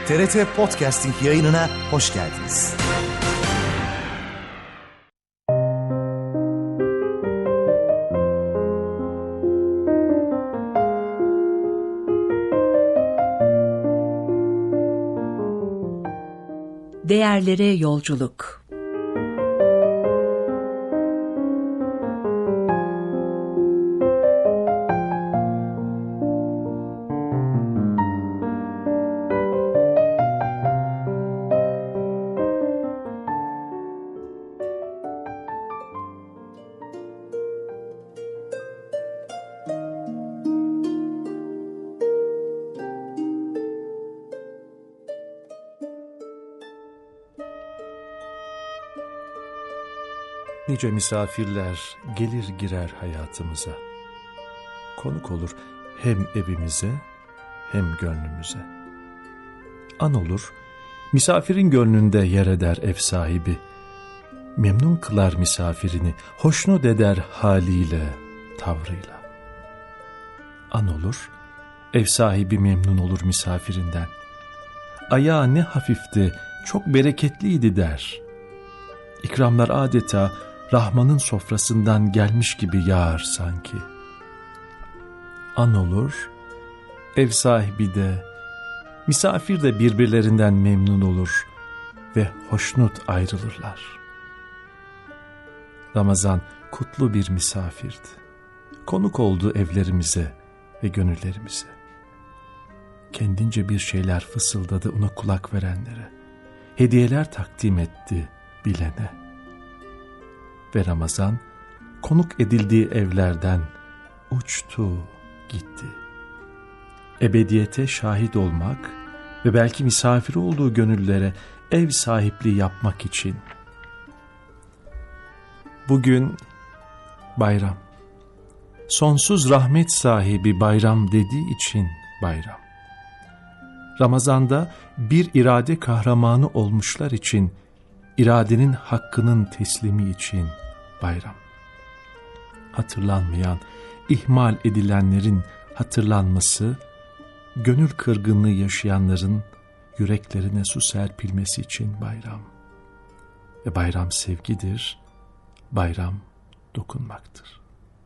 TRT Podcasting yayınına hoş geldiniz. Değerlere yolculuk. Nice misafirler gelir girer hayatımıza. Konuk olur hem evimize hem gönlümüze. An olur, misafirin gönlünde yer eder ev sahibi. Memnun kılar misafirini, hoşnut eder haliyle, tavrıyla. An olur, ev sahibi memnun olur misafirinden. Ayağı ne hafifti, çok bereketliydi der. İkramlar adeta Rahman'ın sofrasından gelmiş gibi yağar sanki. An olur, ev sahibi de, misafir de birbirlerinden memnun olur ve hoşnut ayrılırlar. Ramazan kutlu bir misafirdi. Konuk oldu evlerimize ve gönüllerimize. Kendince bir şeyler fısıldadı ona kulak verenlere. Hediyeler takdim etti bilene. Ve Ramazan konuk edildiği evlerden uçtu gitti. Ebediyete şahit olmak ve belki misafiri olduğu gönüllere ev sahipliği yapmak için. Bugün bayram. Sonsuz rahmet sahibi bayram dediği için bayram. Ramazan'da bir irade kahramanı olmuşlar için, iradenin hakkının teslimi için bayram. Hatırlanmayan, ihmal edilenlerin hatırlanması, gönül kırgınlığı yaşayanların yüreklerine su serpilmesi için bayram. Ve bayram sevgidir, bayram dokunmaktır.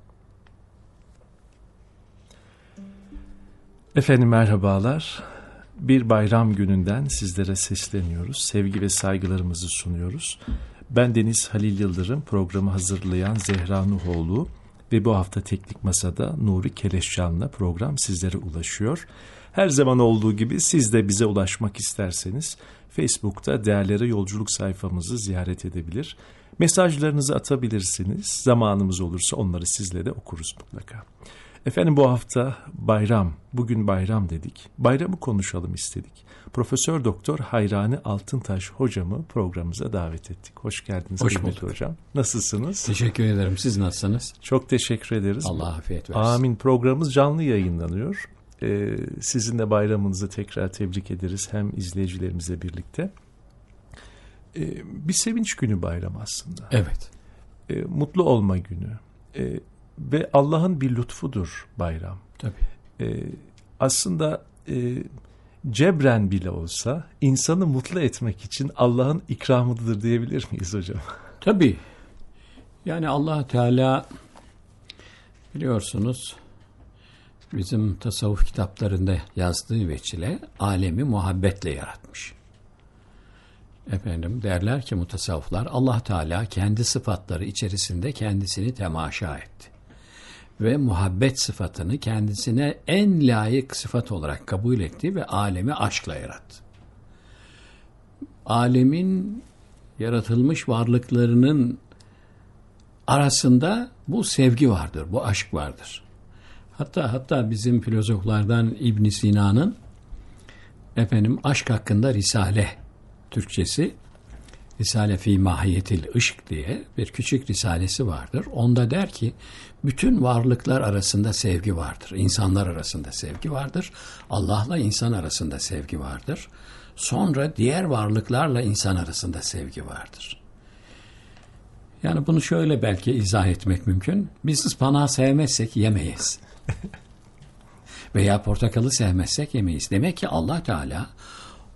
Efendim merhabalar. Bir bayram gününden sizlere sesleniyoruz. Sevgi ve saygılarımızı sunuyoruz. Ben Deniz Halil Yıldırım, programı hazırlayan Zehra Nuhoğlu ve bu hafta Teknik Masa'da Nuri Keleşcan'la program sizlere ulaşıyor. Her zaman olduğu gibi siz de bize ulaşmak isterseniz Facebook'ta Değerlere Yolculuk sayfamızı ziyaret edebilir. Mesajlarınızı atabilirsiniz. Zamanımız olursa onları sizle de okuruz mutlaka. Efendim bu hafta bayram, bugün bayram dedik. Bayramı konuşalım istedik. Profesör Doktor Hayrani Altıntaş hocamı programımıza davet ettik. Hoş geldiniz. Hoş bulduk hocam. Nasılsınız? Teşekkür ederim. Siz nasılsınız? Çok teşekkür ederiz. Allah afiyet versin. Amin. Programımız canlı yayınlanıyor. Sizin de bayramınızı tekrar tebrik ederiz. Hem izleyicilerimizle birlikte. Bir sevinç günü bayram aslında. Evet. Mutlu olma günü. Ve Allah'ın bir lütfudur bayram. Tabii. Aslında cebren bile olsa insanı mutlu etmek için Allah'ın ikramıdır diyebilir miyiz hocam? Tabii. Yani Allah Teala biliyorsunuz bizim tasavvuf kitaplarında yazdığı veçile alemi muhabbetle yaratmış. Efendim derler ki mutasavvıflar Allah Teala kendi sıfatları içerisinde kendisini temaşa etti. Ve muhabbet sıfatını kendisine en layık sıfat olarak kabul etti ve alemi aşkla yarattı. Alemin yaratılmış varlıklarının arasında bu sevgi vardır, bu aşk vardır. Hatta bizim filozoflardan İbn Sina'nın aşk hakkında Risale Türkçesi, Risale fi Mahiyetil Işk diye bir küçük risalesi vardır. Onda der ki bütün varlıklar arasında sevgi vardır. İnsanlar arasında sevgi vardır. Allah'la insan arasında sevgi vardır. Sonra diğer varlıklarla insan arasında sevgi vardır. Yani bunu şöyle belki izah etmek mümkün. Biz ıspanağı sevmezsek yemeyiz. Veya portakalı sevmezsek yemeyiz. Demek ki Allah Teala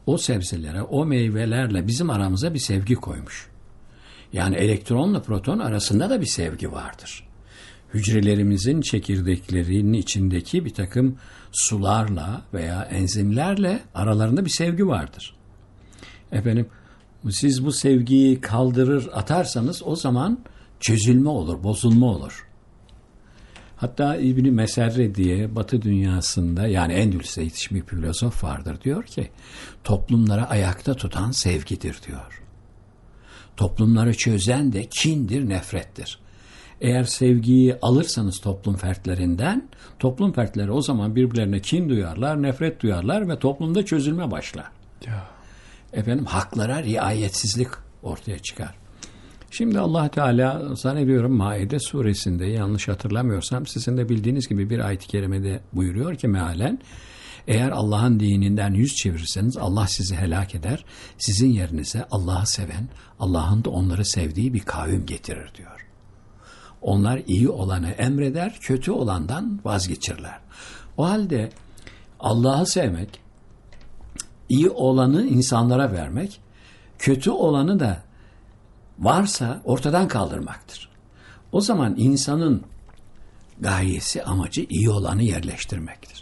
o sebzelere, o meyvelerle bizim aramıza bir sevgi koymuş. Yani elektronla proton arasında da bir sevgi vardır. Hücrelerimizin çekirdeklerinin içindeki bir takım sularla veya enzimlerle aralarında bir sevgi vardır. Efendim, siz bu sevgiyi kaldırır atarsanız o zaman çözülme olur, bozulma olur. Hatta İbn-i Meserre diye Batı dünyasında, yani Endülüs'te yetişmiş bir filozof vardır. Diyor ki, toplumları ayakta tutan sevgidir diyor. Toplumları çözen de kindir, nefrettir. Eğer sevgiyi alırsanız toplum fertlerinden, toplum fertleri o zaman birbirlerine kin duyarlar, nefret duyarlar ve toplumda çözülme başlar. Efendim, haklara riayetsizlik ortaya çıkar. Şimdi Allah Teala zannediyorum Maide suresinde, yanlış hatırlamıyorsam sizin de bildiğiniz gibi bir ayet-i kerimede buyuruyor ki mealen, eğer Allah'ın dininden yüz çevirirseniz Allah sizi helak eder, sizin yerinize Allah'ı seven, Allah'ın da onları sevdiği bir kavim getirir diyor. Onlar iyi olanı emreder, kötü olandan vazgeçirler. O halde Allah'ı sevmek, iyi olanı insanlara vermek, kötü olanı da varsa ortadan kaldırmaktır. O zaman insanın gayesi, amacı iyi olanı yerleştirmektir.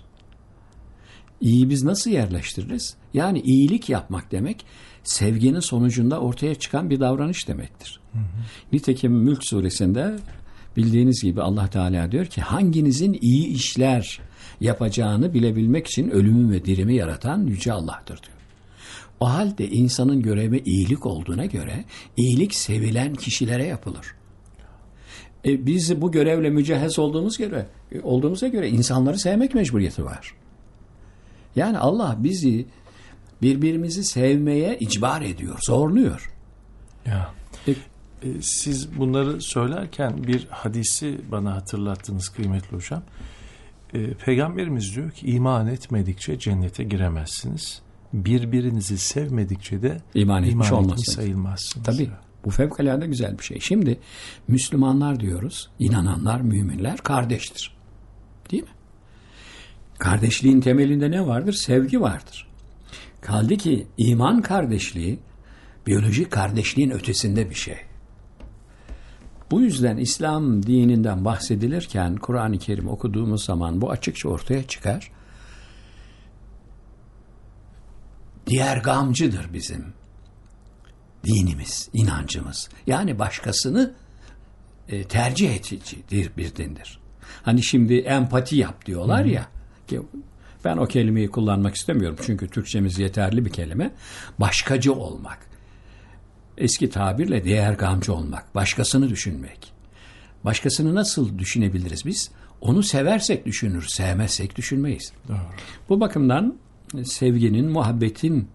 İyi biz nasıl yerleştiririz? Yani iyilik yapmak demek, sevginin sonucunda ortaya çıkan bir davranış demektir. Nitekim Mülk suresinde bildiğiniz gibi Allah Teala diyor ki, hanginizin iyi işler yapacağını bilebilmek için ölümü ve dirimi yaratan Yüce Allah'tır diyor. O halde insanın görevi iyilik olduğuna göre iyilik sevilen kişilere yapılır. Biz bu görevle mücehhez olduğumuza göre insanları sevmek mecburiyeti var. Yani Allah bizi birbirimizi sevmeye icbar ediyor, zorluyor. Ya. Siz bunları söylerken bir hadisi bana hatırlattınız kıymetli hocam. Peygamberimiz diyor ki, iman etmedikçe cennete giremezsiniz. Birbirinizi sevmedikçe de iman etmiş sayılmazsınız. Tabii. Bu fevkalade güzel bir şey. Şimdi Müslümanlar diyoruz, inananlar, müminler kardeştir. Değil mi? Kardeşliğin temelinde ne vardır? Sevgi vardır. Kaldı ki iman kardeşliği, biyolojik kardeşliğin ötesinde bir şey. Bu yüzden İslam dininden bahsedilirken Kur'an-ı Kerim okuduğumuz zaman bu açıkça ortaya çıkar. Diğer gamcıdır bizim dinimiz, inancımız. Yani başkasını tercih edicidir, bir dindir. Hani şimdi empati yap diyorlar ya. Ki ben o kelimeyi kullanmak istemiyorum. Çünkü Türkçemiz yeterli bir kelime. Başkacı olmak. Eski tabirle diğer gamcı olmak. Başkasını düşünmek. Başkasını nasıl düşünebiliriz biz? Onu seversek düşünür, sevmezsek düşünmeyiz. Doğru. Bu bakımdan sevginin, muhabbetin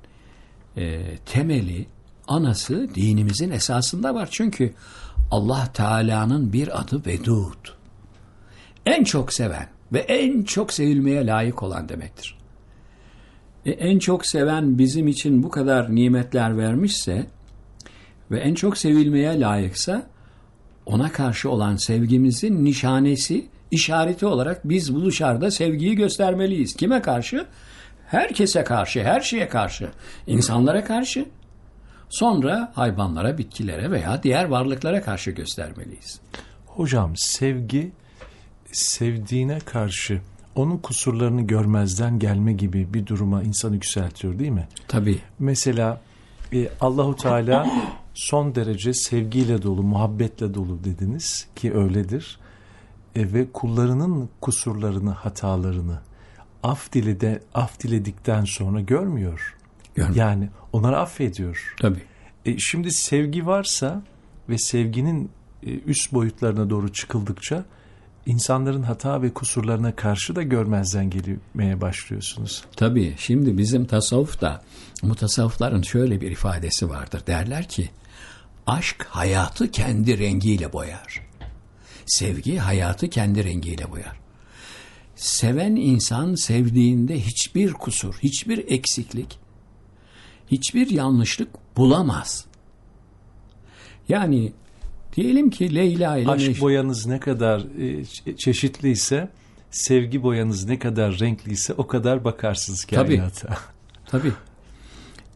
temeli, anası dinimizin esasında var. Çünkü Allah Teala'nın bir adı Vedud. En çok seven ve en çok sevilmeye layık olan demektir. En çok seven bizim için bu kadar nimetler vermişse ve en çok sevilmeye layıksa, ona karşı olan sevgimizin nişanesi, işareti olarak biz bu dışarıda sevgiyi göstermeliyiz. Kime karşı? Herkese karşı, her şeye karşı, insanlara karşı, sonra hayvanlara, bitkilere veya diğer varlıklara karşı göstermeliyiz. Hocam, sevgi, sevdiğine karşı onun kusurlarını görmezden gelme gibi bir duruma insanı yükseltiyor, değil mi? Tabii. Mesela Allahu Teala son derece sevgiyle dolu, muhabbetle dolu dediniz ki öyledir. Ve kullarının kusurlarını, hatalarını af diledikten sonra görmüyor. Yani onları affediyor. Tabii. Şimdi sevgi varsa ve sevginin üst boyutlarına doğru çıkıldıkça insanların hata ve kusurlarına karşı da görmezden gelmeye başlıyorsunuz. Tabii. Şimdi bizim tasavvufta, mutasavvıfların şöyle bir ifadesi vardır. Derler ki, aşk hayatı kendi rengiyle boyar. Sevgi hayatı kendi rengiyle boyar. Seven insan sevdiğinde hiçbir kusur, hiçbir eksiklik, hiçbir yanlışlık bulamaz. Yani diyelim ki Leyla ile aşk boyanız ne kadar çeşitliyse, sevgi boyanız ne kadar renkliyse o kadar bakarsınız kainata. Tabii.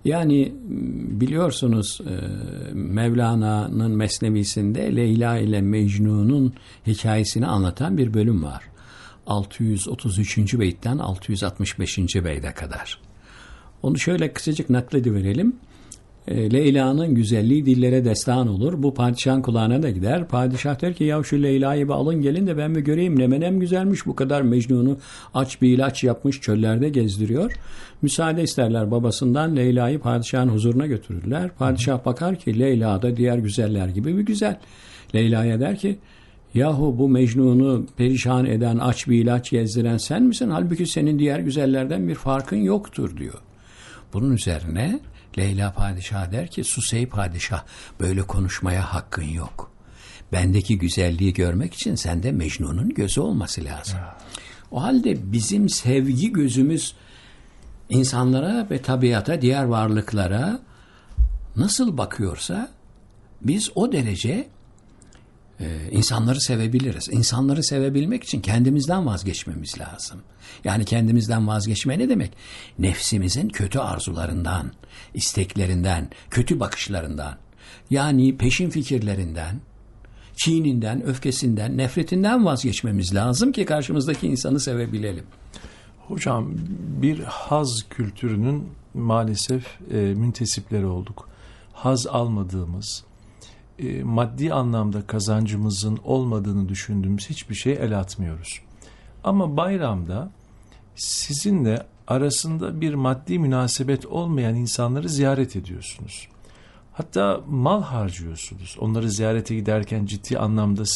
Yani biliyorsunuz Mevlana'nın Mesnevisinde Leyla ile Mecnun'un hikayesini anlatan bir bölüm var. 633. beytten 665. beyte kadar. Onu şöyle kısacık naklediverelim. Leyla'nın güzelliği dillere destan olur. Bu padişahın kulağına da gider. Padişah der ki ya şu Leyla'yı bir alın gelin de ben bir göreyim. Ne menem güzelmiş, bu kadar Mecnun'u aç bir ilaç yapmış, çöllerde gezdiriyor. Müsaade isterler babasından, Leyla'yı padişahın huzuruna götürürler. Padişah bakar ki Leyla da diğer güzeller gibi bir güzel. Leyla'ya der ki yahu bu Mecnun'u perişan eden, aç bir ilaç gezdiren sen misin? Halbuki senin diğer güzellerden bir farkın yoktur diyor. Bunun üzerine Leyla padişah der ki sus ey padişah, böyle konuşmaya hakkın yok. Bendeki güzelliği görmek için sende Mecnun'un gözü olması lazım. O halde bizim sevgi gözümüz insanlara ve tabiata, diğer varlıklara nasıl bakıyorsa biz o derece insanları sevebiliriz. İnsanları sevebilmek için kendimizden vazgeçmemiz lazım. Yani kendimizden vazgeçme ne demek? Nefsimizin kötü arzularından, isteklerinden, kötü bakışlarından, yani peşin fikirlerinden, kininden, öfkesinden, nefretinden vazgeçmemiz lazım ki karşımızdaki insanı sevebilelim. Hocam, bir haz kültürünün maalesef müntesipleri olduk. Haz almadığımız, maddi anlamda kazancımızın olmadığını düşündüğümüz hiçbir şeye el atmıyoruz. Ama bayramda sizinle arasında bir maddi münasebet olmayan insanları ziyaret ediyorsunuz. Hatta mal harcıyorsunuz. Onları ziyarete giderken ciddi anlamda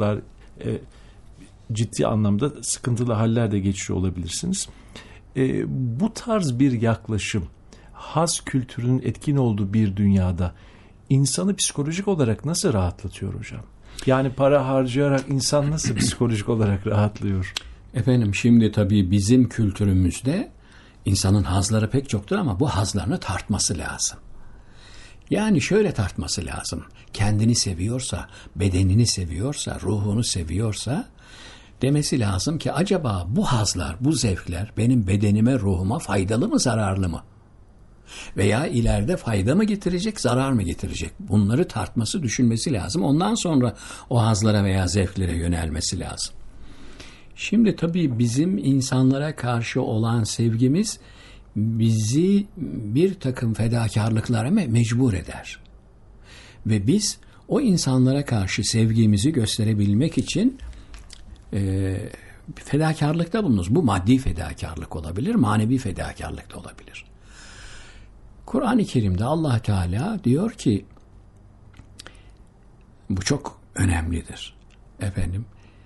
sıkıntılı haller de geçiyor olabilirsiniz. Bu tarz bir yaklaşım, haz kültürünün etkin olduğu bir dünyada insanı psikolojik olarak nasıl rahatlatıyor hocam? Yani para harcayarak insan nasıl psikolojik olarak rahatlıyor? Efendim şimdi tabii bizim kültürümüzde insanın hazları pek çoktur ama bu hazlarını tartması lazım. Yani şöyle tartması lazım. Kendini seviyorsa, bedenini seviyorsa, ruhunu seviyorsa demesi lazım ki acaba bu hazlar, bu zevkler benim bedenime, ruhuma faydalı mı, zararlı mı? Veya ileride fayda mı getirecek, zarar mı getirecek? Bunları tartması, düşünmesi lazım. Ondan sonra o hazlara veya zevklere yönelmesi lazım. Şimdi tabii bizim insanlara karşı olan sevgimiz bizi bir takım fedakarlıklara mecbur eder. Ve biz o insanlara karşı sevgimizi gösterebilmek için fedakarlıkta bulunuruz. Bu maddi fedakarlık olabilir, manevi fedakarlık da olabilir. Kur'an-ı Kerim'de Allah Teala diyor ki bu çok önemlidir. Efendim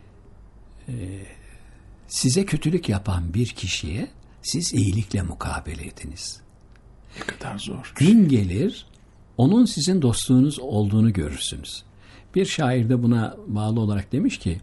size kötülük yapan bir kişiye siz iyilikle mukabele ediniz. Ne kadar zor. Gün gelir onun sizin dostluğunuz olduğunu görürsünüz. Bir şair de buna bağlı olarak demiş ki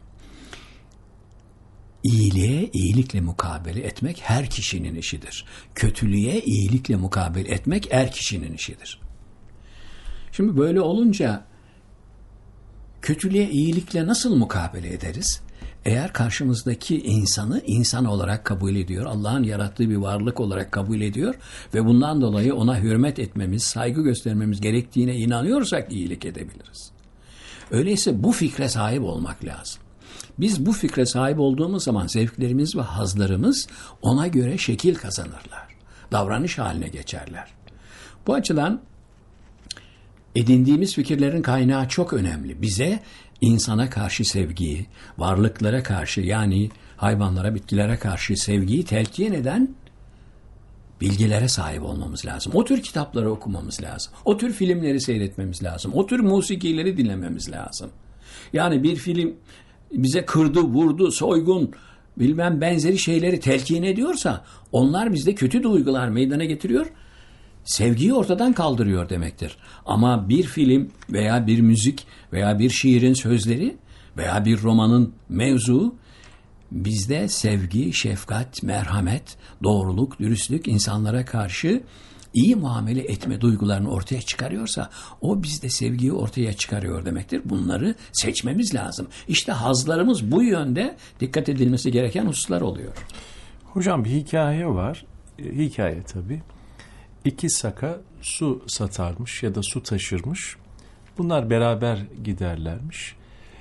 İyiliğe iyilikle mukabele etmek her kişinin işidir. Kötülüğe iyilikle mukabele etmek her kişinin işidir. Şimdi böyle olunca kötülüğe iyilikle nasıl mukabele ederiz? Eğer karşımızdaki insanı insan olarak kabul ediyor, Allah'ın yarattığı bir varlık olarak kabul ediyor ve bundan dolayı ona hürmet etmemiz, saygı göstermemiz gerektiğine inanıyorsak iyilik edebiliriz. Öyleyse bu fikre sahip olmak lazım. Biz bu fikre sahip olduğumuz zaman zevklerimiz ve hazlarımız ona göre şekil kazanırlar. Davranış haline geçerler. Bu açıdan edindiğimiz fikirlerin kaynağı çok önemli. Bize insana karşı sevgiyi, varlıklara karşı yani hayvanlara, bitkilere karşı sevgiyi telkin eden bilgilere sahip olmamız lazım. O tür kitapları okumamız lazım. O tür filmleri seyretmemiz lazım. O tür musikileri dinlememiz lazım. Yani bir film bize kırdı, vurdu, soygun, bilmem benzeri şeyleri telkin ediyorsa onlar bizde kötü duygular meydana getiriyor. Sevgiyi ortadan kaldırıyor demektir. Ama bir film veya bir müzik veya bir şiirin sözleri veya bir romanın mevzuu bizde sevgi, şefkat, merhamet, doğruluk, dürüstlük, insanlara karşı iyi muamele etme duygularını ortaya çıkarıyorsa o bizde sevgiyi ortaya çıkarıyor demektir. Bunları seçmemiz lazım. İşte hazlarımız bu yönde dikkat edilmesi gereken hususlar oluyor. Hocam bir hikaye var. Hikaye tabii. 2 saka su satarmış ya da su taşırmış. Bunlar beraber giderlermiş.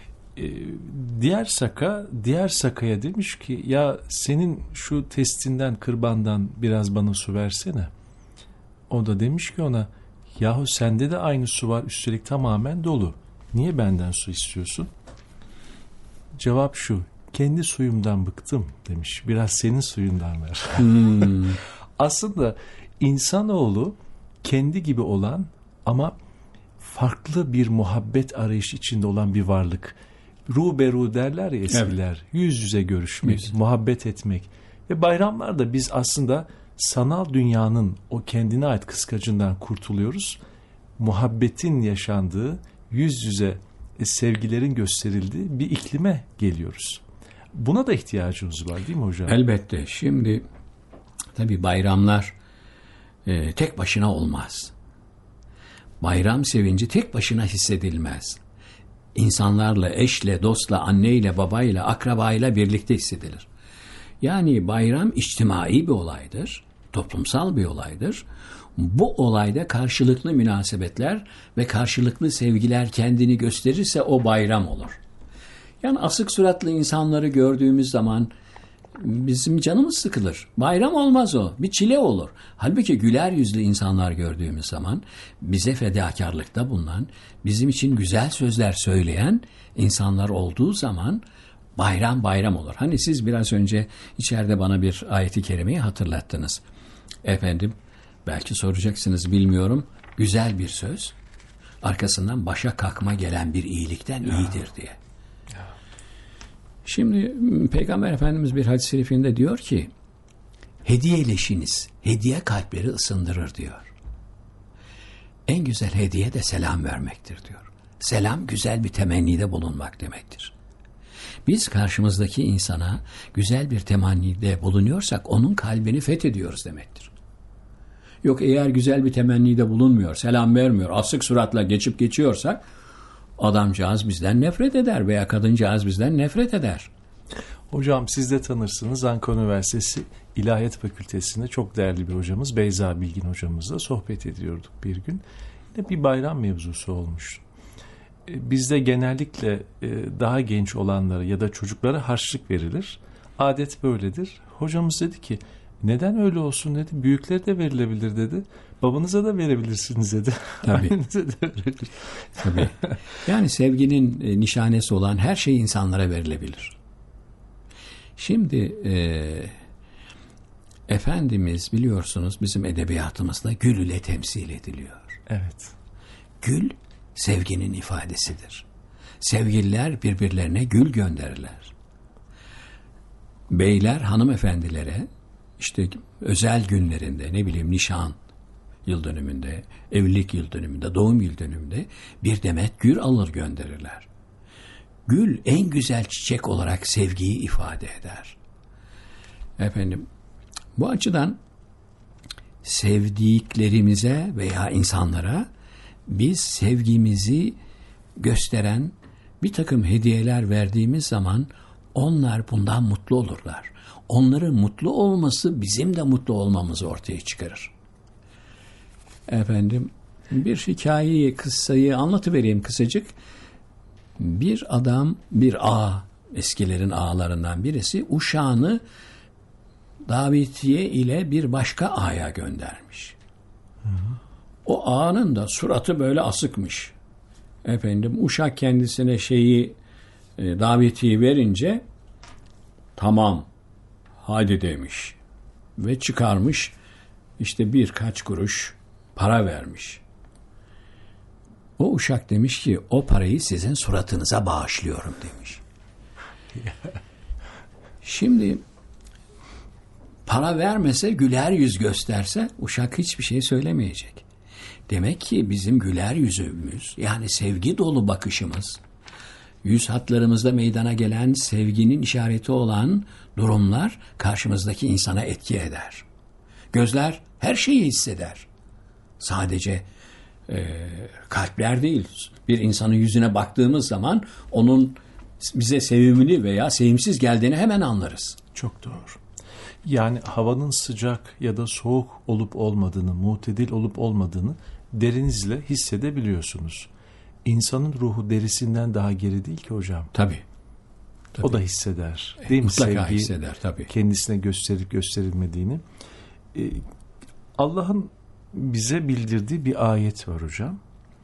Diğer sakaya demiş ki ya senin şu testinden, kırbandan biraz bana su versene. O da demiş ki ona yahu sende de aynı su var, üstelik tamamen dolu. Niye benden su istiyorsun? Cevap şu: kendi suyumdan bıktım demiş. Biraz senin suyundan ver. Aslında insanoğlu kendi gibi olan ama farklı bir muhabbet arayışı içinde olan bir varlık. Ruberu derler ya eskiler. Evet. Yüz yüze görüşmek, muhabbet etmek. Ve bayramlarda biz aslında sanal dünyanın o kendine ait kıskacından kurtuluyoruz. Muhabbetin yaşandığı, yüz yüze sevgilerin gösterildiği bir iklime geliyoruz. Buna da ihtiyacımız var değil mi hocam? Elbette. Şimdi tabii bayramlar tek başına olmaz. Bayram sevinci tek başına hissedilmez. İnsanlarla, eşle, dostla, anneyle, babayla, akrabayla birlikte hissedilir. Yani bayram içtimai bir olaydır, toplumsal bir olaydır. Bu olayda karşılıklı münasebetler ve karşılıklı sevgiler kendini gösterirse o bayram olur. Yani asık suratlı insanları gördüğümüz zaman bizim canımız sıkılır. Bayram olmaz o, bir çile olur. Halbuki güler yüzlü insanlar gördüğümüz zaman bize fedakarlıkta bulunan, bizim için güzel sözler söyleyen insanlar olduğu zaman bayram bayram olur. Hani siz biraz önce içeride bana bir ayeti kerimeyi hatırlattınız. Efendim, belki soracaksınız, bilmiyorum. Güzel bir söz arkasından başa kalkma gelen bir iyilikten iyidir diye. Şimdi Peygamber Efendimiz bir hadis-i şerifinde diyor ki, hediyeleşiniz, hediye kalpleri ısındırır diyor. En güzel hediye de selam vermektir diyor. Selam güzel bir temennide bulunmak demektir. Biz karşımızdaki insana güzel bir temennide bulunuyorsak onun kalbini fethediyoruz demektir. Yok, eğer güzel bir temennide bulunmuyor, selam vermiyor, asık suratla geçip geçiyorsak adamcağız bizden nefret eder veya kadıncağız bizden nefret eder. Hocam siz de tanırsınız, Ankara Üniversitesi İlahiyat Fakültesi'nde çok değerli bir hocamız Beyza Bilgin hocamızla sohbet ediyorduk bir gün. Yine bir bayram mevzusu olmuştu. Bizde genellikle daha genç olanlara ya da çocuklara harçlık verilir. Adet böyledir. Hocamız dedi ki neden öyle olsun dedi. Büyüklere de verilebilir dedi. Babanıza da verebilirsiniz dedi. Tabii. Tabii. Yani sevginin nişanesi olan her şey insanlara verilebilir. Şimdi Efendimiz biliyorsunuz bizim edebiyatımızda gül ile temsil ediliyor. Evet. Gül sevginin ifadesidir. Sevgililer birbirlerine gül gönderirler. Beyler hanımefendilere işte özel günlerinde, ne bileyim nişan yıl dönümünde, evlilik yıl dönümünde, doğum yıl dönümünde bir demet gül alır gönderirler. Gül en güzel çiçek olarak sevgiyi ifade eder. Efendim, bu açıdan sevdiklerimize veya insanlara biz sevgimizi gösteren bir takım hediyeler verdiğimiz zaman onlar bundan mutlu olurlar. Onların mutlu olması bizim de mutlu olmamızı ortaya çıkarır. Efendim, bir hikayeyi, kıssayı anlatıvereyim kısacık. Bir adam, bir ağa, eskilerin ağalarından birisi uşağını davetiye ile bir başka ağaya göndermiş. O ağanın da suratı böyle asıkmış. Efendim, uşak kendisine davetiyi verince tamam hadi demiş ve çıkarmış, işte birkaç kuruş para vermiş. O uşak demiş ki o parayı sizin suratınıza bağışlıyorum demiş. Şimdi para vermese, güler yüz gösterse uşak hiçbir şey söylemeyecek. Demek ki bizim güler yüzümüz, yani sevgi dolu bakışımız, yüz hatlarımızda meydana gelen sevginin işareti olan durumlar karşımızdaki insana etki eder. Gözler her şeyi hisseder. Sadece kalpler değil. Bir insanın yüzüne baktığımız zaman onun bize sevimli veya sevimsiz geldiğini hemen anlarız. Çok doğru. Yani havanın sıcak ya da soğuk olup olmadığını, mutedil olup olmadığını derinizle hissedebiliyorsunuz. İnsanın ruhu derisinden daha geri değil ki hocam. Tabii. O da hisseder. Değil mi? Mutlaka Sevgi hisseder tabii. kendisine gösterip gösterilmediğini. Allah'ın bize bildirdiği bir ayet var hocam.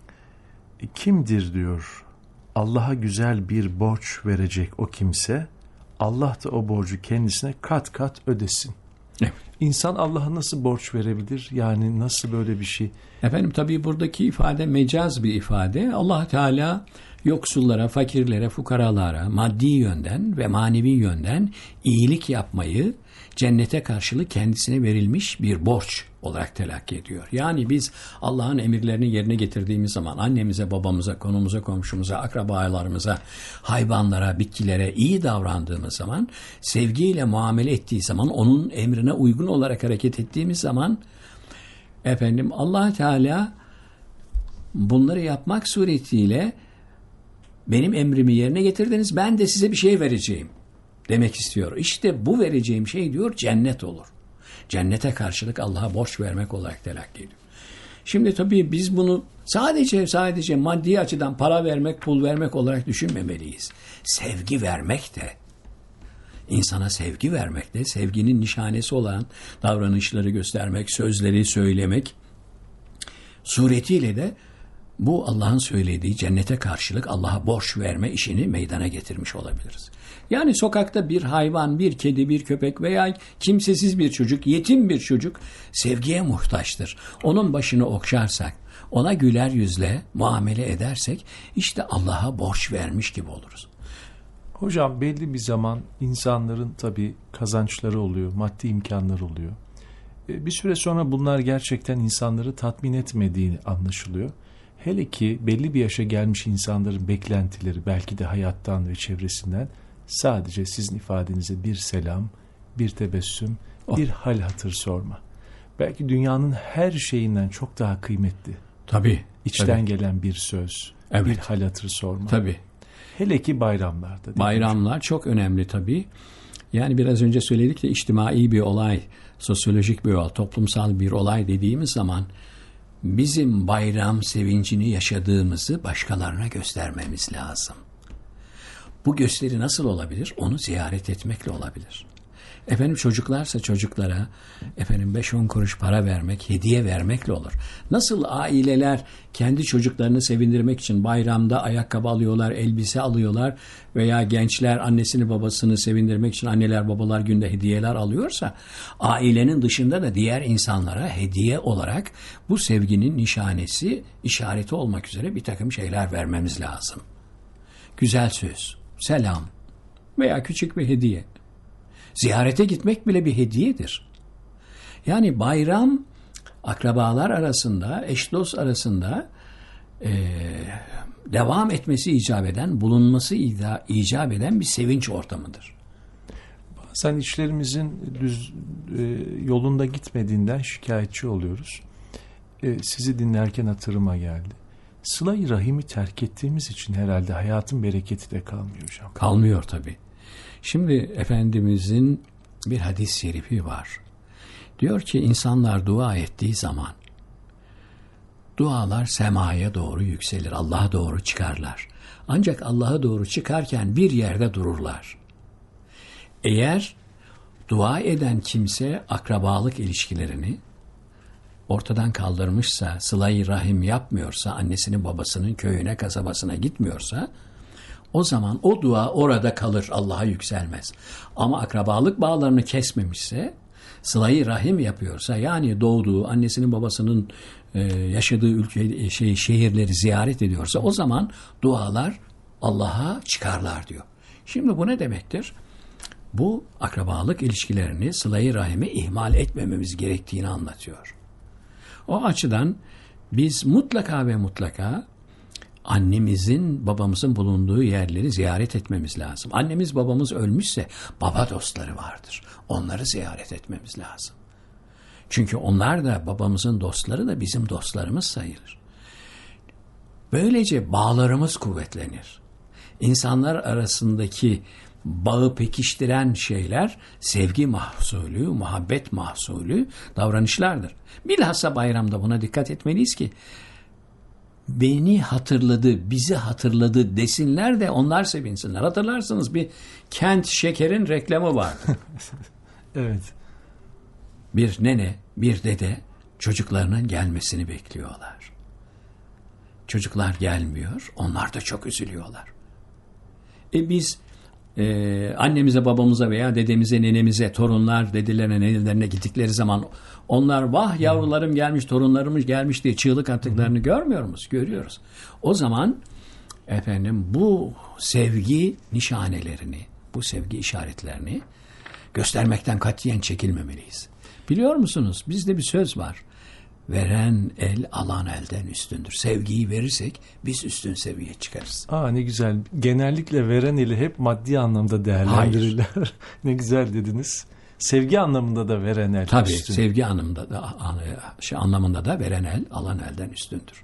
Kimdir diyor, Allah'a güzel bir borç verecek o kimse, Allah da o borcu kendisine kat kat ödesin. Evet. İnsan Allah'a nasıl borç verebilir? Yani nasıl böyle bir şey? Efendim tabii buradaki ifade mecaz bir ifade. Allah Teala yoksullara, fakirlere, fukaralara maddi yönden ve manevi yönden iyilik yapmayı cennete karşılık kendisine verilmiş bir borç olarak telakki ediyor. Yani biz Allah'ın emirlerini yerine getirdiğimiz zaman annemize, babamıza, konumuza, komşumuza, akrabalarımıza, hayvanlara, bitkilere iyi davrandığımız zaman, sevgiyle muamele ettiği zaman, onun emrine uygun olarak hareket ettiğimiz zaman efendim Allah Teala bunları yapmak suretiyle benim emrimi yerine getirdiniz, ben de size bir şey vereceğim demek istiyor. İşte bu vereceğim şey diyor cennet olur. Cennete karşılık Allah'a borç vermek olarak telakki ediyor. Şimdi tabii biz bunu sadece maddi açıdan para vermek, pul vermek olarak düşünmemeliyiz. Sevgi vermek de, insana sevgi vermek de, sevginin nişanesi olan davranışları göstermek, sözleri söylemek suretiyle de bu Allah'ın söylediği cennete karşılık Allah'a borç verme işini meydana getirmiş olabiliriz. Yani sokakta bir hayvan, bir kedi, bir köpek veya kimsesiz bir çocuk, yetim bir çocuk sevgiye muhtaçtır. Onun başını okşarsak, ona güler yüzle muamele edersek işte Allah'a borç vermiş gibi oluruz. Hocam belli bir zaman insanların tabii kazançları oluyor, maddi imkanları oluyor. Bir süre sonra bunlar gerçekten insanları tatmin etmediğini anlaşılıyor. Hele ki belli bir yaşa gelmiş insanların beklentileri belki de hayattan ve çevresinden sadece sizin ifadenize bir selam, bir tebessüm, bir hal hatır sorma. Belki dünyanın her şeyinden çok daha kıymetli. Tabii. İçten gelen bir söz, bir hal hatır sorma. Tabii. Hele ki bayramlarda. Bayramlar çok önemli tabii. Yani biraz önce söyledik de içtimai bir olay, sosyolojik bir olay, toplumsal bir olay dediğimiz zaman bizim bayram sevincini yaşadığımızı başkalarına göstermemiz lazım. Bu gösteri nasıl olabilir? Onu ziyaret etmekle olabilir. Efendim çocuklarsa çocuklara 5-10 kuruş para vermek, hediye vermekle olur. Nasıl aileler kendi çocuklarını sevindirmek için bayramda ayakkabı alıyorlar, elbise alıyorlar veya gençler annesini babasını sevindirmek için anneler babalar günde hediyeler alıyorsa, ailenin dışında da diğer insanlara hediye olarak bu sevginin nişanesi, işareti olmak üzere bir takım şeyler vermemiz lazım. Güzel söz, selam veya küçük bir hediye. Ziyarete gitmek bile bir hediyedir. Yani bayram akrabalar arasında, eş dost arasında devam etmesi icap eden, bulunması icap eden bir sevinç ortamıdır. Bazen işlerimizin yolunda gitmediğinden şikayetçi oluyoruz. Sizi dinlerken hatırıma geldi. Sıla-i Rahim'i terk ettiğimiz için herhalde hayatın bereketi de kalmıyor hocam. Kalmıyor tabii. Şimdi Efendimizin bir hadis-i şerifi var. Diyor ki insanlar dua ettiği zaman dualar semaya doğru yükselir, Allah'a doğru çıkarlar. Ancak Allah'a doğru çıkarken bir yerde dururlar. Eğer dua eden kimse akrabalık ilişkilerini ortadan kaldırmışsa, sıla-i rahim yapmıyorsa, annesinin babasının köyüne, kasabasına gitmiyorsa, o zaman o dua orada kalır, Allah'a yükselmez. Ama akrabalık bağlarını kesmemişse, sıla-i rahim yapıyorsa, yani doğduğu, annesinin babasının yaşadığı ülke, şehirleri ziyaret ediyorsa, o zaman dualar Allah'a çıkarlar diyor. Şimdi bu ne demektir? Bu akrabalık ilişkilerini, sıla-i rahimi ihmal etmememiz gerektiğini anlatıyor. O açıdan biz mutlaka ve mutlaka annemizin, babamızın bulunduğu yerleri ziyaret etmemiz lazım. Annemiz, babamız ölmüşse baba dostları vardır. Onları ziyaret etmemiz lazım. Çünkü onlar da, babamızın dostları da bizim dostlarımız sayılır. Böylece bağlarımız kuvvetlenir. İnsanlar arasındaki bağı pekiştiren şeyler sevgi mahsulü, muhabbet mahsulü davranışlardır. Bilhassa bayramda buna dikkat etmeliyiz ki beni hatırladı, bizi hatırladı desinler de onlar sevinsinler. Hatırlarsınız bir Kent Şeker'in reklamı vardı. Evet. Bir nene, bir dede çocuklarının gelmesini bekliyorlar. Çocuklar gelmiyor, onlar da çok üzülüyorlar. Biz annemize, babamıza veya dedemize, nenemize, torunlar, dedelerine, nenelerine gittikleri zaman onlar vah yavrularım gelmiş, torunlarımız gelmiş diye çığlık attıklarını görmüyor muyuz? Görüyoruz. O zaman bu sevgi nişanelerini, bu sevgi işaretlerini göstermekten katiyen çekilmemeliyiz. Biliyor musunuz? Bizde bir söz var. Veren el alan elden üstündür. Sevgiyi verirsek biz üstün seviye çıkarız. Ne güzel. Genellikle veren eli hep maddi anlamda değerlendirirler. Ne güzel dediniz. Sevgi anlamında da veren el tabii, üstün. Sevgi anlamında da veren el alan elden üstündür.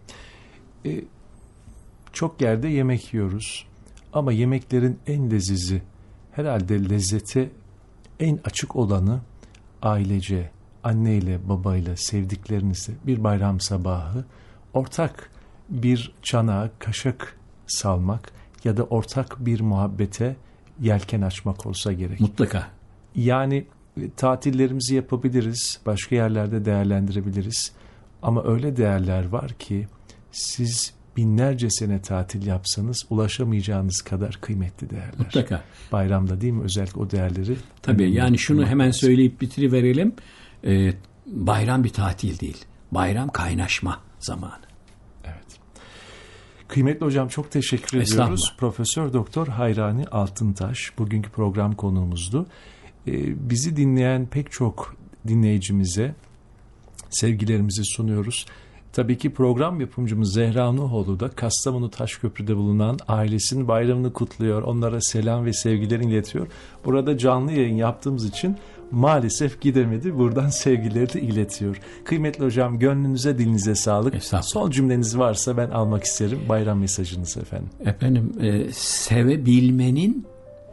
Çok yerde yemek yiyoruz. Ama yemeklerin en lezizi, herhalde lezzete en açık olanı ailece, anneyle, babayla, sevdiklerinizle bir bayram sabahı ortak bir çanağa kaşık salmak ya da ortak bir muhabbete yelken açmak olsa gerek. Mutlaka. Yani tatillerimizi yapabiliriz, başka yerlerde değerlendirebiliriz. Ama öyle değerler var ki siz binlerce sene tatil yapsanız ulaşamayacağınız kadar kıymetli değerler. Mutlaka. Bayramda değil mi özellikle o değerleri? Tabii yani şunu hemen söyleyip bitiriverelim. Bayram bir tatil değil. Bayram kaynaşma zamanı. Evet. Kıymetli hocam çok teşekkür ediyoruz. Profesör Doktor Hayrani Altıntaş bugünkü program konuğumuzdu. Bizi dinleyen pek çok dinleyicimize sevgilerimizi sunuyoruz. Tabii ki program yapımcımız Zehra Nuhoğlu da Kastamonu Taşköprü'de bulunan ailesinin bayramını kutluyor. Onlara selam ve sevgilerini iletiyor. Burada canlı yayın yaptığımız için maalesef gidemedi. Buradan sevgileri de iletiyor. Kıymetli hocam gönlünüze dilinize sağlık. Son cümleniz varsa ben almak isterim. Bayram mesajınız efendim. Sevebilmenin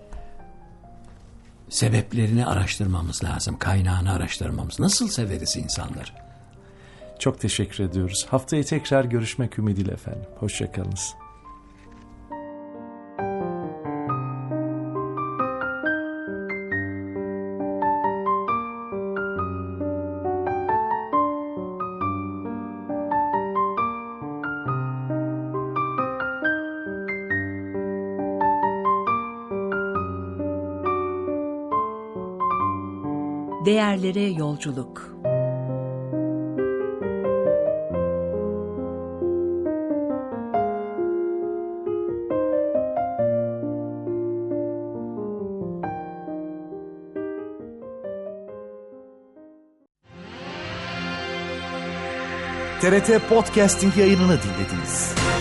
sebeplerini araştırmamız lazım. Kaynağını araştırmamız. Nasıl severiz insanları? Çok teşekkür ediyoruz. Haftaya tekrar görüşmek ümidiyle efendim. Hoşça kalınız. Değerlere yolculuk. TRT Podcasting yayınını dinlediniz.